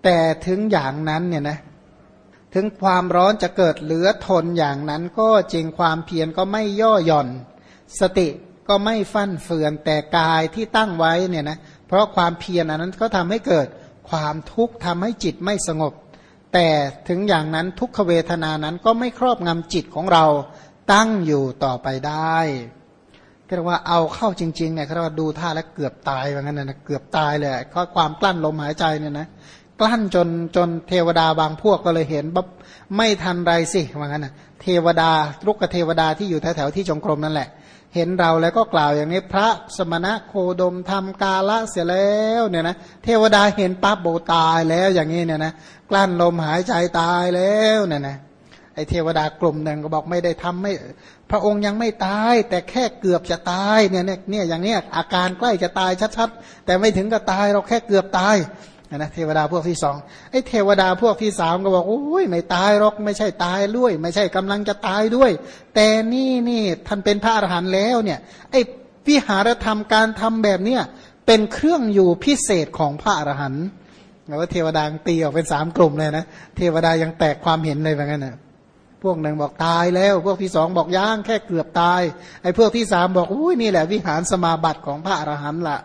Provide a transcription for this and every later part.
แต่ถึงอย่างนั้นเนี่ยนะถึงความร้อนจะเกิดเหลือทนอย่างนั้นก็จริงความเพียรก็ไม่ย่อหย่อนสติก็ไม่ฟั่นเฟือนแต่กายที่ตั้งไว้เนี่ยนะเพราะความเพียรอันนั้นก็ทำให้เกิดความทุกข์ทำให้จิตไม่สงบแต่ถึงอย่างนั้นทุกขเวทนานั้นก็ไม่ครอบงำจิตของเราตั้งอยู่ต่อไปได้เรียกว่าเอาเข้าจริงๆเนี่ยเขาเรียกว่าดูท่าแล้วเกือบตายว่างั้นนะเกือบตายเลยเพราะความกลั้นลมหายใจเนี่ยนะกลั้นจนเทวดาบางพวกก็เลยเห็นแบบไม่ทันไรสิว่างั้นนะเทวดาลุกเทวดาที่อยู่แถวๆที่จงกรมนั่นแหละเห็นเราแล้วก็กล่าวอย่างนี้พระสมณะโคดมทำกาละเสียแล้วเนี่ยนะเทวดาเห็นปั๊บโบตายแล้วอย่างนี้เนี่ยนะกลั้นลมหายใจตายแล้วเนี่ยนะไอเทวดากลุ่มหนึ่งก็บอกไม่ได้ทำไม่พระองค์ยังไม่ตายแต่แค่เกือบจะตายเนี่ยอย่างเนี้ยอาการใกล้จะตายชัดๆแต่ไม่ถึงกับตายเราแค่เกือบตายนะเทวดาพวกที่สองไอ้เทวดาพวกที่สามก็บอกโอ้ยไม่ตายหรอกไม่ใช่ตายด้วยไม่ใช่กำลังจะตายด้วยแต่นี่ท่านเป็นพระอรหันต์แล้วเนี่ยไอ้วิหารธรรมการทำแบบเนี้ยเป็นเครื่องอยู่พิเศษของพระอรหันต์แล้วเทวดาตีออกเป็นสามกลุ่มเลยนะเทวดายังแตกความเห็นเลยแบบนั้นนะพวกหนึ่งบอกตายแล้วพวกที่สองบอกย่างแค่เกือบตายไอ้พวกที่สามบอกอุ้ยนี่แหละวิหารสมาบัติของพระอรหันต์ละ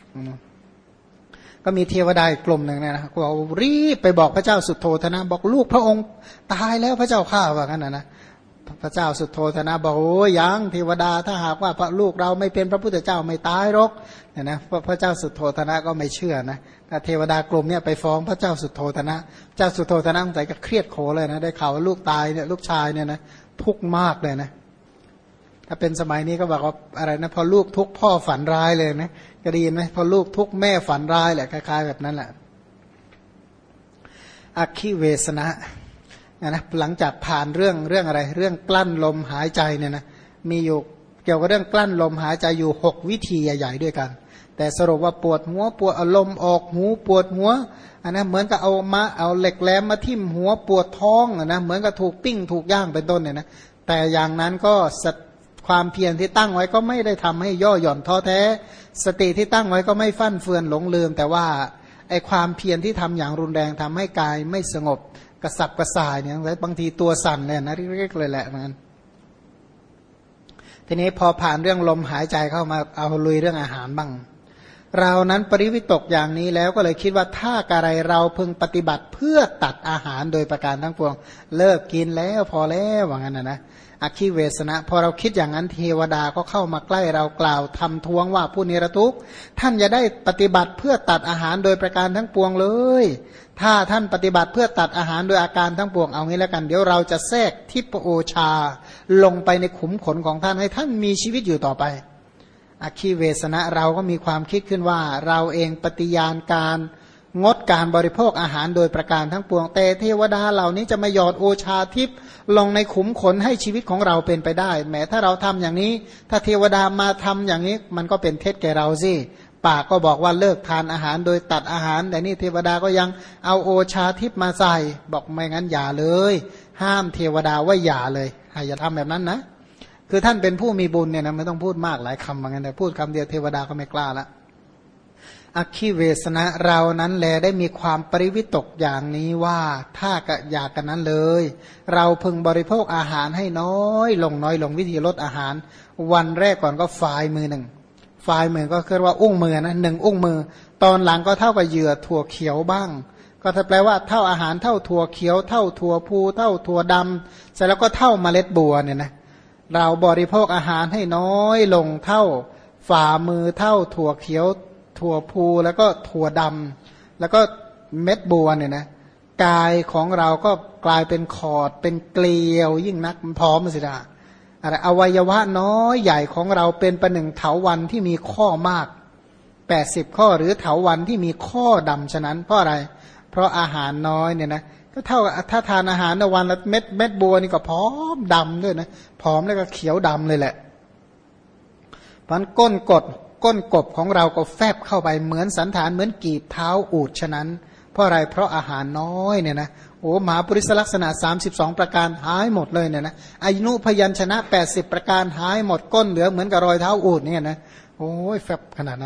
ก็มีเทวดาอีกกลุ่มหนึ่งเนี่ยนะเขารีบไปบอกพระเจ้าสุโธทนะบอกลูกพระองค์ตายแล้วพระเจ้าข้าว่างั้นนะพระเจ้าสุโธทนะบอกโอ้ยยังเทวดาถ้าหากว่าพระลูกเราไม่เป็นพระพุทธเจ้าไม่ตายหรอกเนี่ยนะพระเจ้าสุโธทนะก็ไม่เชื่อนะเทวดากลุ่มเนี่ยไปฟ้องพระเจ้าสุโธทนะเจ้าสุโธทนะใจก็เครียดโขเลยนะได้ข่าวว่าลูกตายเนี่ยลูกชายเนี่ยนะทุกข์มากเลยนะถ้าเป็นสมัยนี้ก็บอกว่าอะไรนะพอลูกทุกข์พ่อฝันร้ายเลยนะก็ดีไหมพอลูกทุกข์แม่ฝันร้ายแหละคล้ายๆแบบนั้นแหละอัคคิเวสนะนะหลังจากผ่านเรื่องอะไรเรื่องกลั้นลมหายใจเนี่ยนะมีอยู่เกี่ยวกับเรื่องกลั้นลมหายใจอยู่6วิธีใหญ่ๆด้วยกันแต่สรุปว่าปวดหัวปวดลมออกหูปวดหัวอันนะเหมือนกับเอาเหล็กแหลมมาทิ่มหัวปวดท้องนะเหมือนกับถูกปิ้งถูกย่างเป็นต้นเนี่ยนะแต่อย่างนั้นก็ความเพียรที่ตั้งไว้ก็ไม่ได้ทำให้ย่อหย่อนท้อแท้สติที่ตั้งไว้ก็ไม่ฟั่นเฟือนหลงลืมแต่ว่าไอความเพียรที่ทำอย่างรุนแรงทำให้กายไม่สงบกระสับกระส่ายเนี่ยบางทีตัวสั่นเลยนะเรียกเลยแหละมันทีนี้พอผ่านเรื่องลมหายใจเข้ามาเอาลุยเรื่องอาหารบ้างเรานั้นปริวิตกอย่างนี้แล้วก็เลยคิดว่าถ้าอะไรเราพึงปฏิบัติเพื่อตัดอาหารโดยประการทั้งปวงเลิกกินแล้วพอแล้วว่างั้นนะอคิเวสนะพอเราคิดอย่างนั้นเทวดาก็เข้ามาใกล้เรากล่าวทำท้วงว่าผู้นิรทุกข์ท่านอย่าได้ปฏิบัติเพื่อตัดอาหารโดยประการทั้งปวงเลยถ้าท่านปฏิบัติเพื่อตัดอาหารโดยอาการทั้งปวงเอางี้แล้วกันเดี๋ยวเราจะแทรกทิพโอชาลงไปในขุมขนของท่านให้ท่านมีชีวิตอยู่ต่อไปอคิเวสนะเราก็มีความคิดขึ้นว่าเราเองปฏิญาณการงดการบริโภคอาหารโดยประการทั้งปวงแต่เทวดาเหล่านี้จะมาหยอดโอชาทิพย์ลงในขุมขนให้ชีวิตของเราเป็นไปได้แม้ถ้าเราทำอย่างนี้ถ้าเทวดามาทำอย่างนี้มันก็เป็นเท็จแก่เราสิปากก็บอกว่าเลิกทานอาหารโดยตัดอาหารแต่นี่เทวดาก็ยังเอาโอชาทิพย์มาใส่บอกไม่งั้นอย่าเลยห้ามเทวดาว่าอย่าเลยอย่าทำแบบนั้นนะคือท่านเป็นผู้มีบุญเนี่ยนะไม่ต้องพูดมากหลายคำเหมือนกันแต่พูดคำเดียวเทวดาก็ไม่กล้าละอคิเวสนะเรานั้นแลได้มีความปริวิตกอย่างนี้ว่าถ้ากะอยากกันนั้นเลยเราพึงบริโภคอาหารให้น้อยลงวิธีลดอาหารวันแรกก่อนก็ฝ่ายมือหนึ่งฝ่ายมือก็คือว่าอุ้งมือนะหนึ่งอุ้งมือตอนหลังก็เท่ากับเหยื่อถั่วเขียวบ้างก็แปลว่าเท่าอาหารเท่าถั่วเขียวเท่าถั่วพูเท่าถั่วดำเสร็จแล้วก็เท่าเมล็ดบัวเนี่ยนะเราบริโภคอาหารให้น้อยลงเท่าฝ่ามือเท่าถั่วเขียวถั่วพูแล้วก็ถั่วดำแล้วก็เม็ดบัวเนี่ยนะกายของเราก็กลายเป็นขอดเป็นเกลียวยิ่งนักพร้อมสิดาอะไรอวัยวะน้อยใหญ่ของเราเป็นประหนึ่งเถาวัลย์ที่มีข้อมาก80ข้อหรือเถาวัลย์ที่มีข้อดำฉะนั้นเพราะอะไรเพราะอาหารน้อยเนี่ยนะก็เท่าถ้าทานอาหารในวันละเม็ดบัวนี่ก็พร้อมดำด้วยนะพร้อมแล้วก็เขียวดำเลยแหละเพราะก้นกบของเราก็แฟบเข้าไปเหมือนสันฐานเหมือนกีบเท้าอูฐฉะนั้นเพราะอะไรเพราะอาหารน้อยเนี่ยนะโอ้มหาปริศลักษณะ32ประการหายหมดเลยเนี่ยนะอายุพยัญชนะ80ประการหายหมดก้นเหลือเหมือนกับรอยเท้าอูฐเนี่ยนะโอ้ยแฟบขนาดนั้นนะ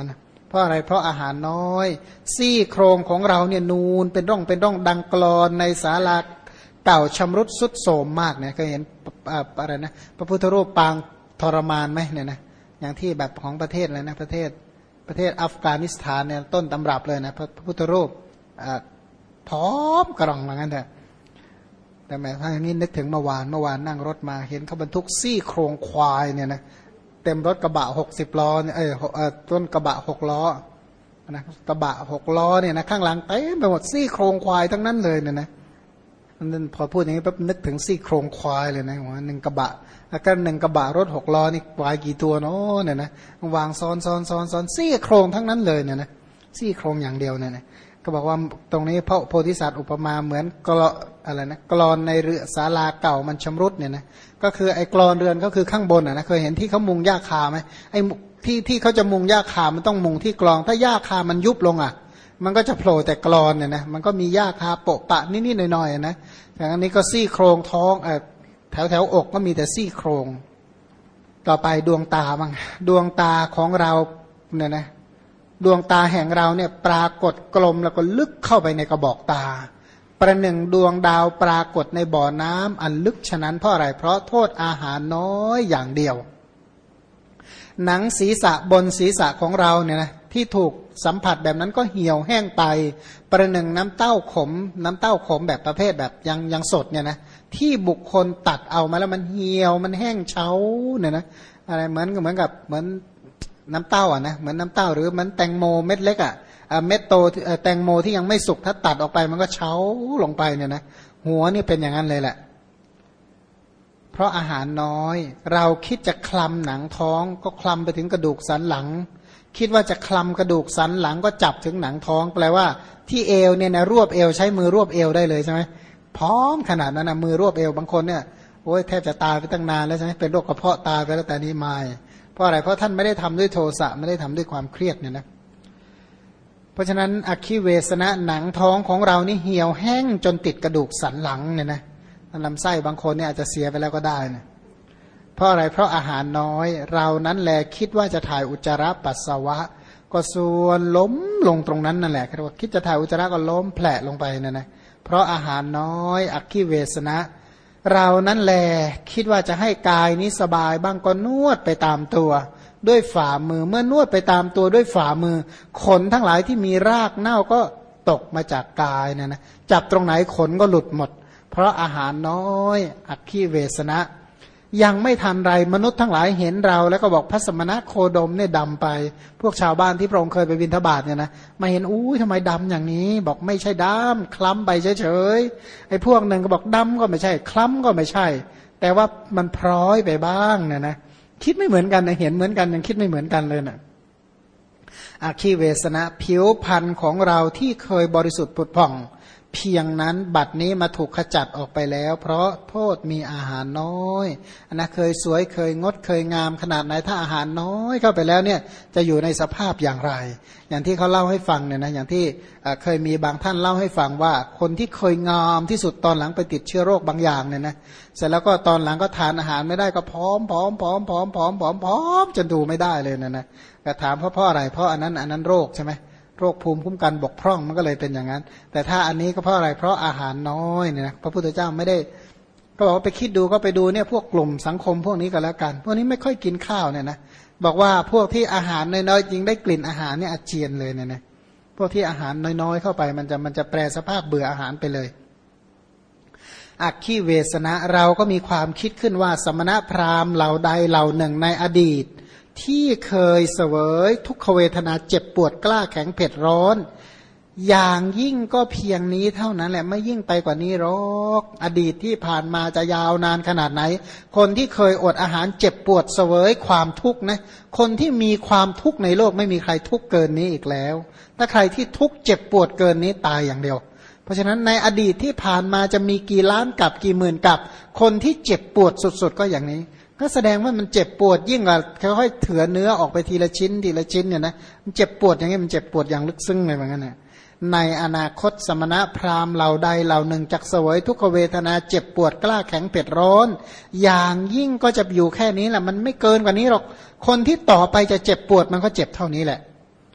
เพราะอะไรเพราะอาหารน้อยซี่โครงของเราเนี่ยนูนเป็นร่องดังกลอนในศาลาเก่าชำรุดทรุดโทรมมากเนี่ยเคยเห็นอะไรนะพระพุทธรูปปางทรมานไหมเนี่ยนะอย่างที่แบบของประเทศอะไรนะประเทศอัฟกานิสถานเนี่ยต้นตำรับเลยนะพระพุทธรูปพร้อมกระรองเหมือนกันเถอะแต่แม้ถ้าอย่างนี้นึกถึงเมื่อวานนั่งรถมาเห็นเขาบรรทุกซี่โครงควายเนี่ยนะเต็มรถกระบะ60 ล้อเนี่ยต้นกระบะ6 ล้อนะกระบะ6 ล้อเนี่ยนะข้างหลังเต็มไปหมดซี่โครงควายทั้งนั้นเลยเนี่ยนะนั่นพอพูดอย่างนี้ปั๊บนึกถึงซี่โครงควายเลยนะว่า1 กระบะแล้วก็1 กระบะรถ6 ล้อนี่ควายกี่ตัวเนาะเนี่ยนะวางซ้อนซี่โครงทั้งนั้นเลยเนี่ยนะซี่โครงอย่างเดียวเนี่ยนะก็บอกว่าตรงนี้พระโพธิสัตว์อุปมาเหมือนกลอนในเรือศาลาเก่ามันชำรุดเนี่ยนะก็คือไอ้กลอนเรือนก็คือข้างบนนะเคยเห็นที่เขามุงหญ้าคาไหมไอ้ที่เขาจะมุงหญ้าคามันต้องมุงที่กลองถ้าหญ้าคามันยุบลงอ่ะมันก็จะโผล่แต่กลอนเนี่ยนะมันก็มีหญ้าคาโปะปะนิดๆหน่อยๆนะอย่างนี้ก็ซี่โครงท้องแถวอกก็มีแต่ซี่โครงต่อไปดวงตาบ้างดวงตาของเราเนี่ยนะดวงตาแห่งเราเนี่ยปรากฏกลมแล้วก็ลึกเข้าไปในกระบอกตาประหนึ่งดวงดาวปรากฏในบ่อน้ำอันลึกฉะนั้นเพราะอะไรเพราะโทษอาหารน้อยอย่างเดียวหนังศีรษะบนศีรษะของเราเนี่ยนะที่ถูกสัมผัสแบบนั้นก็เหี่ยวแห้งไปประหนึ่งน้ำเต้าขมแบบประเภทแบบยังสดเนี่ยนะที่บุคคลตัดเอามาแล้วมันเหี่ยวมันแห้งเฉาเนี่ยนะอะไรเหมือนกับน้ำเต้าอ่ะนะเหมือนน้ำเต้าหรือเหมือนแตงโมเม็ดเล็กอ่ะเม็ดโตแตงโมที่ยังไม่สุกถ้าตัดออกไปมันก็เฉาลงไปเนี่ยนะหัวนี่เป็นอย่างนั้นเลยแหละเพราะอาหารน้อยเราคิดจะคลำหนังท้องก็คลำไปถึงกระดูกสันหลังคิดว่าจะคลำกระดูกสันหลังก็จับถึงหนังท้องแปลว่าที่เอวเนี่ยนะรวบเอวใช้มือรวบเอวได้เลยใช่ไหมพร้อมขนาดนั้นนะมือรวบเอวบางคนเนี่ยโอ้ยแทบจะตายไปตั้งนานแล้วใช่ไหมเป็นโรคกระเพาะตายไปแล้วแต่นี้ไม่เพราะอะไรเพราะท่านไม่ได้ทำด้วยโทสะไม่ได้ทำด้วยความเครียดเนี่ยนะเพราะฉะนั้นอคิเวสนะหนังท้องของเรานี่เหี่ยวแห้งจนติดกระดูกสันหลังเนี่ยนะลำไส้บางคนเนี่ยอาจจะเสียไปแล้วก็ได้นะเพราะอะไรเพราะอาหารน้อยเรานั้นแลคิดว่าจะถ่ายอุจจาระปัสสาวะก็ส่วนล้มลงตรงนั้นนั่นแหละคือว่าคิดจะถ่ายอุจจาระก็ล้มแผลลงไปเนี่ยนะเพราะอาหารน้อยอคิเวสนะเรานั้นแลคิดว่าจะให้กายนี้สบายบ้างก็นวดไปตามตัวด้วยฝ่ามือเมื่อนวดไปตามตัวด้วยฝ่ามือขนทั้งหลายที่มีรากเน่าก็ตกมาจากกายเนี่ยนะจับตรงไหนขนก็หลุดหมดเพราะอาหารน้อยอคิเวสนะยังไม่ทันไรมนุษย์ทั้งหลายเห็นเราแล้วก็บอกพระสมณะโคดมเนี่ยดำไปพวกชาวบ้านที่พระองค์เคยไปบิณฑบาตเนี่ยนะมาเห็นอู้ทำไมดำอย่างนี้บอกไม่ใช่ดำคล้ำไปเฉยๆไอ้พวกหนึ่งก็บอกดำก็ไม่ใช่คล้ำก็ไม่ใช่แต่ว่ามันพร้อยไปบ้างเนี่ยนะคิดไม่เหมือนกันนะเห็นเหมือนกันยังคิดไม่เหมือนกันเลยนะอาคีเวสนะผิวพรรณของเราที่เคยบริสุทธิ์ผุดผ่องเพียงนั้นบัดนี้มาถูกขจัดออกไปแล้วเพราะโทษมีอาหารน้อยอันนะเคยสวยเคยงดเคยงามขนาดไหนถ้าอาหารน้อยเข้าไปแล้วเนี่ยจะอยู่ในสภาพอย่างไรอย่างที่เขาเล่าให้ฟังเนี่ยนะอย่างที่เคยมีบางท่านเล่าให้ฟังว่าคนที่เคยงามที่สุดตอนหลังไปติดเชื้อโรคบางอย่างเนี่ยนะเสร็จแล้วก็ตอนหลังก็ทานอาหารไม่ได้ก็พร้อมจนดูไม่ได้เลยนะก็ถามเพราะอะไรเพราะอันนั้นโรคใช่ไหมโรคภูมิคุ้มกันบกพร่องมันก็เลยเป็นอย่างนั้นแต่ถ้าอันนี้ก็เพราะอะไรเพราะอาหารน้อยเนี่ยนะพระพุทธเจ้าไม่ได้ก็บอกว่าไปคิดดูก็ไปดูเนี่ยพวกกลุ่มสังคมพวกนี้ก็แล้วกันพวกนี้ไม่ค่อยกินข้าวเนี่ยนะบอกว่าพวกที่อาหารน้อยๆจริงได้กลิ่นอาหารเนี่ยอาเจียนเลยเนี่ยนะพวกที่อาหารน้อยๆเข้าไปมันจะแปรสภาพเบื่ออาหารไปเลยอักขิเวสนะเราก็มีความคิดขึ้นว่าสมณพราหมณ์เหล่าใดเหล่าหนึ่งในอดีตที่เคยเสวยทุกขเวทนาเจ็บปวดกล้าแข็งเผ็ดร้อนอย่างยิ่งก็เพียงนี้เท่านั้นแหละไม่ยิ่งไปกว่านี้หรอกอดีตที่ผ่านมาจะยาวนานขนาดไหนคนที่เคยอดอาหารเจ็บปวดเสวยความทุกข์นะคนที่มีความทุกข์ในโลกไม่มีใครทุกข์เกินนี้อีกแล้วถ้าใครที่ทุกข์เจ็บปวดเกินนี้ตายอย่างเดียวเพราะฉะนั้นในอดีตที่ผ่านมาจะมีกี่ล้านกับกี่หมื่นกับคนที่เจ็บปวดสุดๆก็อย่างนี้ก็แสดงว่ามันเจ็บปวดยิ่งกว่าค่อยๆเถื่อเนื้อออกไปทีละชิ้นเนี่ยนะมันเจ็บปวดอย่างนี้มันเจ็บปวดอย่างลึกซึ้งเลยเหมือนกันนะในอนาคตสมณะพราหมณ์เหล่าใดเหล่าหนึ่งจักเสวยทุกขเวทนาเจ็บปวดกล้าแข็งเผ็ดร้อนอย่างยิ่งก็จะอยู่แค่นี้แหละมันไม่เกินกว่านี้หรอกคนที่ต่อไปจะเจ็บปวดมันก็เจ็บเท่านี้แหละ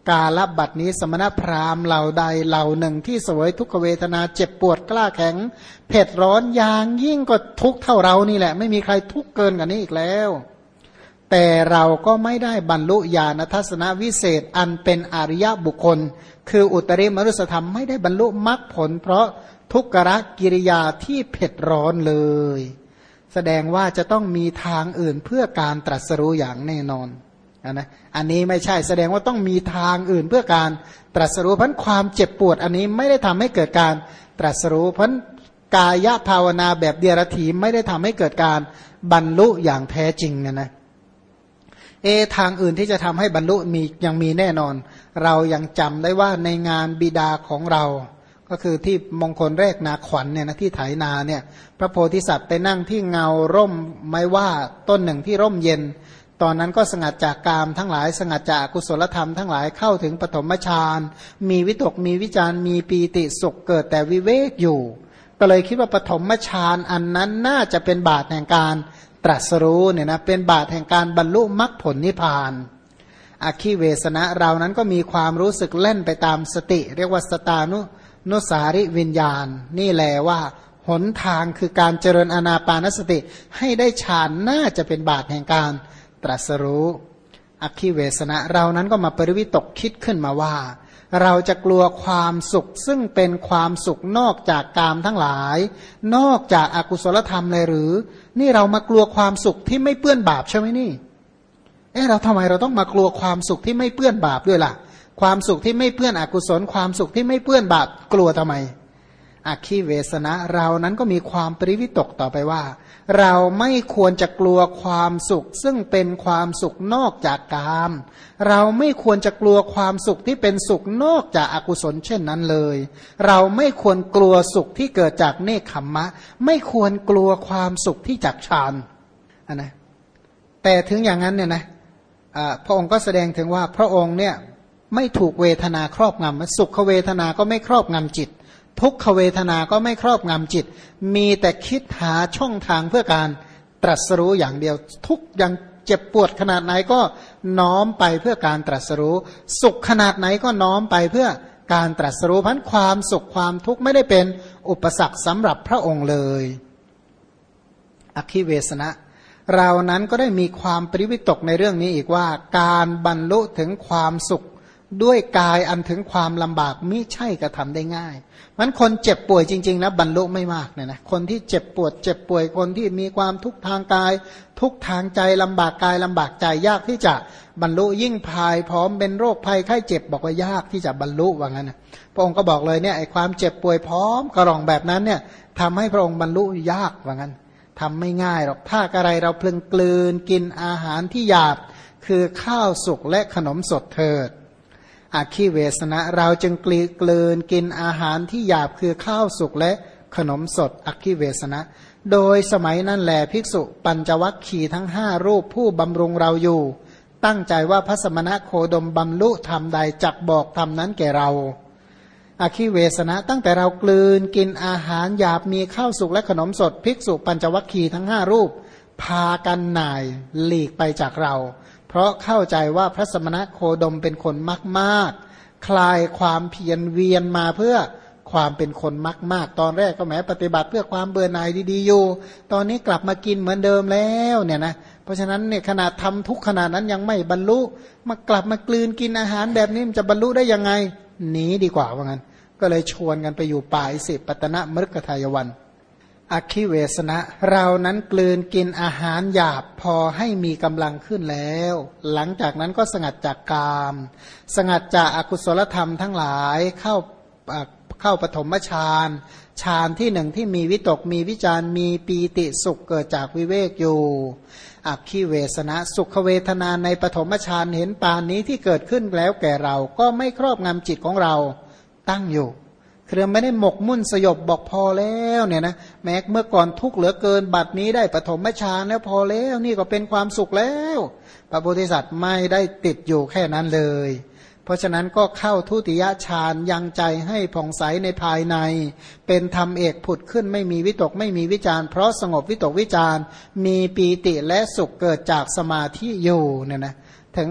กาลบัดนี้สมณพราหมณ์เหล่าใดเหล่าหนึ่งที่เสวยทุกขเวทนาเจ็บปวดกล้าแข็งเผ็ดร้อนอย่างยิ่งก็ทุกข์เท่าเรานี่แหละไม่มีใครทุกข์เกินกว่านี้อีกแล้วแต่เราก็ไม่ได้บรรลุญาณทัศนวิเศษอันเป็นอริยบุคคลคืออุตริมนุสธรรมไม่ได้บรรลุมรรคผลเพราะทุกขกิริยาที่เผ็ดร้อนเลยแสดงว่าจะต้องมีทางอื่นเพื่อการตรัสรู้อย่างแน่นอนอันนี้ไม่ใช่แสดงว่าต้องมีทางอื่นเพื่อการตรัสรู้เพราะความเจ็บปวดอันนี้ไม่ได้ทำให้เกิดการตรัสรู้เพราะกายภาวนาแบบเดียรถีไม่ได้ทำให้เกิดการบรรลุอย่างแท้จริงนะทางอื่นที่จะทำให้บรรลุมียังมีแน่นอนเรายังจำได้ว่าในงานบิดาของเราก็คือที่มงคลแรกนาขวัญเนี่ยนะที่ไถนาเนี่ยพระโพธิสัตว์ไปนั่งที่เงาร่มไม้ว่าต้นหนึ่งที่ร่มเย็นตอนนั้นก็สงัดจากกามทั้งหลายสงัดจากกุศลธรรมทั้งหลายเข้าถึงปฐมฌานมีวิตกมีวิจารมีปีติสุขเกิดแต่วิเวกอยู่ก็เลยคิดว่าปฐมฌานอันนั้นน่าจะเป็นบาตรแห่งการตรัสรู้เนี่ยนะเป็นบาตรแห่งการบรรลุมรรคผลนิพพานอคิเวสนะเรานั้นก็มีความรู้สึกเล่นไปตามสติเรียกว่าสตานุสาริวิญญาณนี่แหละว่าหนทางคือการเจริญอานาปานสติให้ได้ฌานน่าจะเป็นบาตรแห่งการตรัสรู้อคิเวสนะเรานั้นก็มาปริวิตกคิดขึ้นมาว่าเราจะกลัวความสุขซึ่งเป็นความสุขนอกจากกามทั้งหลายนอกจากอากุศลธรรมเลยหรือนี่เรามากลัวความสุขที่ไม่เปื้อนบาปใช่ไหมนี่เราทำไมเราต้องมากลัวความสุขที่ไม่เปื้อนบาปด้วยล่ะความสุขที่ไม่เปื้อนอกุศลความสุขที่ไม่เปื้อนบาปกลัวทำไมอคิเวสนะเรานั้นก็มีความปริวิตกต่อไปว่าเราไม่ควรจะกลัวความสุขซึ่งเป็นความสุขนอกจากกามเราไม่ควรจะกลัวความสุขที่เป็นสุขนอกจากอากุศลเช่นนั้นเลยเราไม่ควรกลัวสุขที่เกิดจากเนคขมมะไม่ควรกลัวความสุขที่จากฌานนะแต่ถึงอย่างนั้นเนี่ยนะพระองค์ก็แสดงถึงว่าพระองค์เนี่ยไม่ถูกเวทนาครอบงำสุขเวทนาก็ไม่ครอบงำจิตทุกขเวทนาก็ไม่ครอบงำจิตมีแต่คิดหาช่องทางเพื่อการตรัสรู้อย่างเดียวทุกอย่างเจ็บปวดขนาดไหนก็น้อมไปเพื่อการตรัสรู้สุขขนาดไหนก็น้อมไปเพื่อการตรัสรู้เพราะความสุขความทุกข์ไม่ได้เป็นอุปสรรคสำหรับพระองค์เลยอคิเวสนะเรานั้นก็ได้มีความปริวิตกในเรื่องนี้อีกว่าการบรรลุถึงความสุขด้วยกายอันถึงความลำบากมิใช่กระทำได้ง่ายมันคนเจ็บป่วยจริงๆนะบรรลุไม่มากเนี่ยนะคนที่เจ็บปวดเจ็บป่วยคนที่มีความทุกข์ทางกายทุกข์ทางใจลำบากกายลำบากใจยากที่จะบรรลุยิ่งภายพร้อมเป็นโรคภัยไข้เจ็บบอกว่ายากที่จะบรรลุว่างั้นนะพระองค์ก็บอกเลยเนี่ยไอ้ความเจ็บป่วยพร้อมกระรองแบบนั้นเนี่ยทำให้พระองค์บรรลุยากว่างั้นทำไม่ง่ายหรอกถ้าอะไรเราเพลินกลืนกินอาหารที่หยาบคือข้าวสุกและขนมสดเถิดอคิเวสนะเราจึงกลืนกินอาหารที่หยาบคือข้าวสุกและขนมสดอคิเวสนะโดยสมัยนั้นแลภิกษุปัญจวัคคีย์ทั้ง5รูปผู้บำรุงเราอยู่ตั้งใจว่าพระสมณโคดมบรรลุธรรมใดจักบอกธรรมนั้นแก่เราอคิเวสนะตั้งแต่เรากลืนกินอาหารหยาบมีข้าวสุกและขนมสดภิกษุปัญจวัคคีย์ทั้ง5รูปพากันหน่ายหลีกไปจากเราเพราะเข้าใจว่าพระสมณโคดมเป็นคนมากๆคลายความเพียรเวียนมาเพื่อความเป็นคนมากๆตอนแรกก็แม้ปฏิบัติเพื่อความเบื่อหน่ายดีๆอยู่ตอนนี้กลับมากินเหมือนเดิมแล้วเนี่ยนะเพราะฉะนั้นเนี่ยขนาดทำทุกขนาดนั้นยังไม่บรรลุมากลับมากลืนกินอาหารแบบนี้มันจะบรรลุได้ยังไงหนีดีกว่าว่างั้นก็เลยชวนกันไปอยู่ป่าอิสิปตนมฤคทายวันอคิเวสนะเรานั้นกลืนกินอาหารหยาบพอให้มีกำลังขึ้นแล้วหลังจากนั้นก็สงัดจากกามสงัดจากอกุศลธรรมทั้งหลายเข้าปฐมฌานฌานที่หนึ่งที่มีวิตกมีวิจารมีปีติสุขเกิดจากวิเวกอยู่อคิเวสนะสุขเวทนาในปฐมฌานเห็นปานนี้ที่เกิดขึ้นแล้วแก่เราก็ไม่ครอบงำจิตของเราตั้งอยู่เครือไม่ได้หมกมุ่นสยบบอกพอแล้วเนี่ยนะแม้เมื่อก่อนทุกข์เหลือเกินบัดนี้ได้ปฐมฌานแล้วพอแล้วนี่ก็เป็นความสุขแล้วพระโพธิสัตว์ไม่ได้ติดอยู่แค่นั้นเลยเพราะฉะนั้นก็เข้าทุติยฌานยังใจให้ผ่องใสในภายในเป็นธรรมเอกผุดขึ้นไม่มีวิตกไม่มีวิจารเพราะสงบวิตกวิจารมีปีติและสุขเกิดจากสมาธิอยู่เนี่ยนะถึง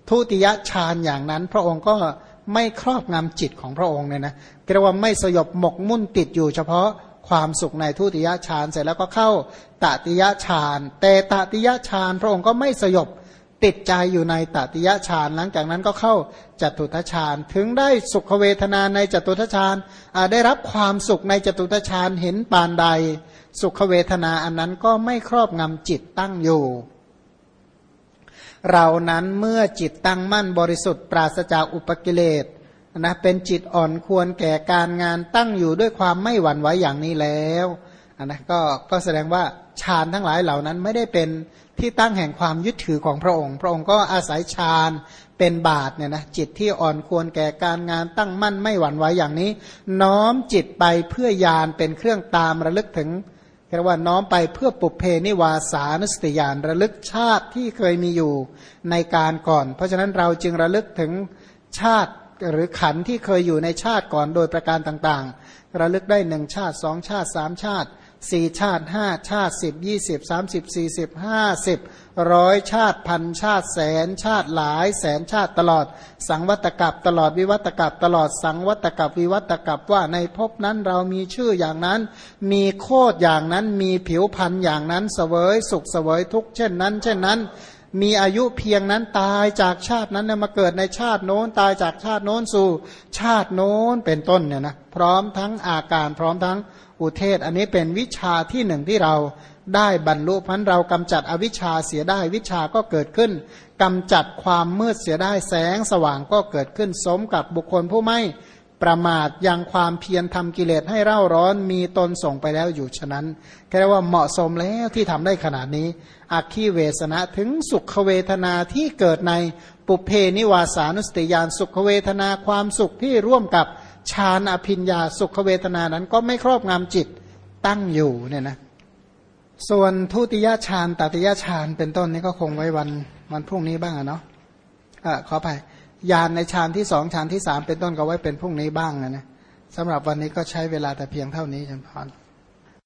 ทุติยฌานอย่างนั้นพระองค์ก็ไม่ครอบงำจิตของพระองค์เนี่ยนะเรียกว่าไม่สยบหมกมุ่นติดอยู่เฉพาะความสุขในทุติยฌานเสร็จแล้วก็เข้าตติยฌานแต่ตติยฌานพระองค์ก็ไม่สยบติดใจอยู่ในตติยฌานหลังจากนั้นก็เข้าจตุตฌานถึงได้สุขเวทนาในจตุตฌานได้รับความสุขในจตุตฌานเห็นปานใดสุขเวทนาอันนั้นก็ไม่ครอบงำจิตตั้งอยู่เรานั้นเมื่อจิตตั้งมั่นบริสุทธิ์ปราศจากอุปกิเลสนะเป็นจิตอ่อนควรแก่การงานตั้งอยู่ด้วยความไม่หวั่นไหวอย่างนี้แล้วนะก็แสดงว่าฌานทั้งหลายเหล่านั้นไม่ได้เป็นที่ตั้งแห่งความยึดถือของพระองค์พระองค์ก็อาศัยฌานเป็นบาตเนี่ยนะจิตที่อ่อนควรแก่การงานตั้งมั่นไม่หวั่นไหวอย่างนี้น้อมจิตไปเพื่อญาณเป็นเครื่องตามระลึกถึงเรียกว่าน้อมไปเพื่อปุเพนิวาสานุสติญาณระลึกชาติที่เคยมีอยู่ในการก่อนเพราะฉะนั้นเราจึงระลึกถึงชาติหรือขันธ์ที่เคยอยู่ในชาติก่อนโดยประการต่างๆระลึกได้1 ชาติ2 ชาติ3 ชาติ4 ชาติ5 ชาติ10 20 30 40 50 100 ชาติพันชาติแสนชาติหลายแสนชาติตลอดสังวัตกัปตลอดวิวัตกัปตลอดสังวัตกัปวิวัตกัปว่าในภพนั้นเรามีชื่ออย่างนั้นมีโคดอย่างนั้นมีผิวพรรณอย่างนั้นเสวยสุขเสวยทุกข์เช่นนั้นมีอายุเพียงนั้นตายจากชาตินั้นมาเกิดในชาติโน้นตายจากชาติโน้นสู่ชาติโน้นเป็นต้นเนี่ยนะพร้อมทั้งอาการพร้อมทั้งอุเทศอันนี้เป็นวิชาที่หนึ่งที่เราได้บรรลุพันเรากำจัดอวิชชาเสียได้วิชาก็เกิดขึ้นกำจัดความมืดเสียได้แสงสว่างก็เกิดขึ้นสมกับบุคคลผู้ไม่ประมาทยังความเพียรทำกิเลสให้เร่าร้อนมีตนส่งไปแล้วอยู่ฉะนั้นแค่ว่าเหมาะสมแล้วที่ทำได้ขนาดนี้อักขีเวสนะถึงสุขเวทนาที่เกิดในปุเพนิวาสานุสติญาณสุขเวทนาความสุขที่ร่วมกับฌานอภิญญาสุขเวทนานั้นก็ไม่ครอบงำจิตตั้งอยู่เนี่ยนะส่วนทุติยฌานตติยฌานเป็นต้นนี้ก็คงไว้วันพรุ่งนี้บ้างเนาะขอไปญาณในฌานที่2ฌานที่3เป็นต้นก็ไว้เป็นพรุ่งนี้บ้างนะสำหรับวันนี้ก็ใช้เวลาแต่เพียงเท่านี้จำพร